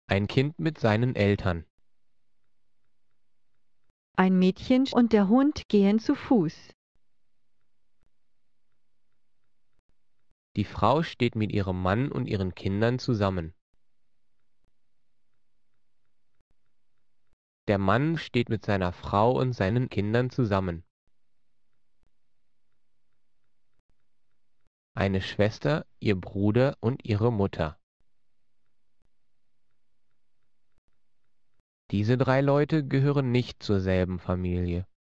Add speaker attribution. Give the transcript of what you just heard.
Speaker 1: Ein Kind mit seinen Eltern.
Speaker 2: Ein Mädchen und der Hund gehen zu Fuß.
Speaker 1: Die Frau steht mit ihrem Mann und ihren Kindern zusammen. Der Mann steht mit seiner Frau und seinen Kindern zusammen. Eine Schwester, ihr Bruder und ihre Mutter. Diese drei Leute gehören nicht zur selben Familie.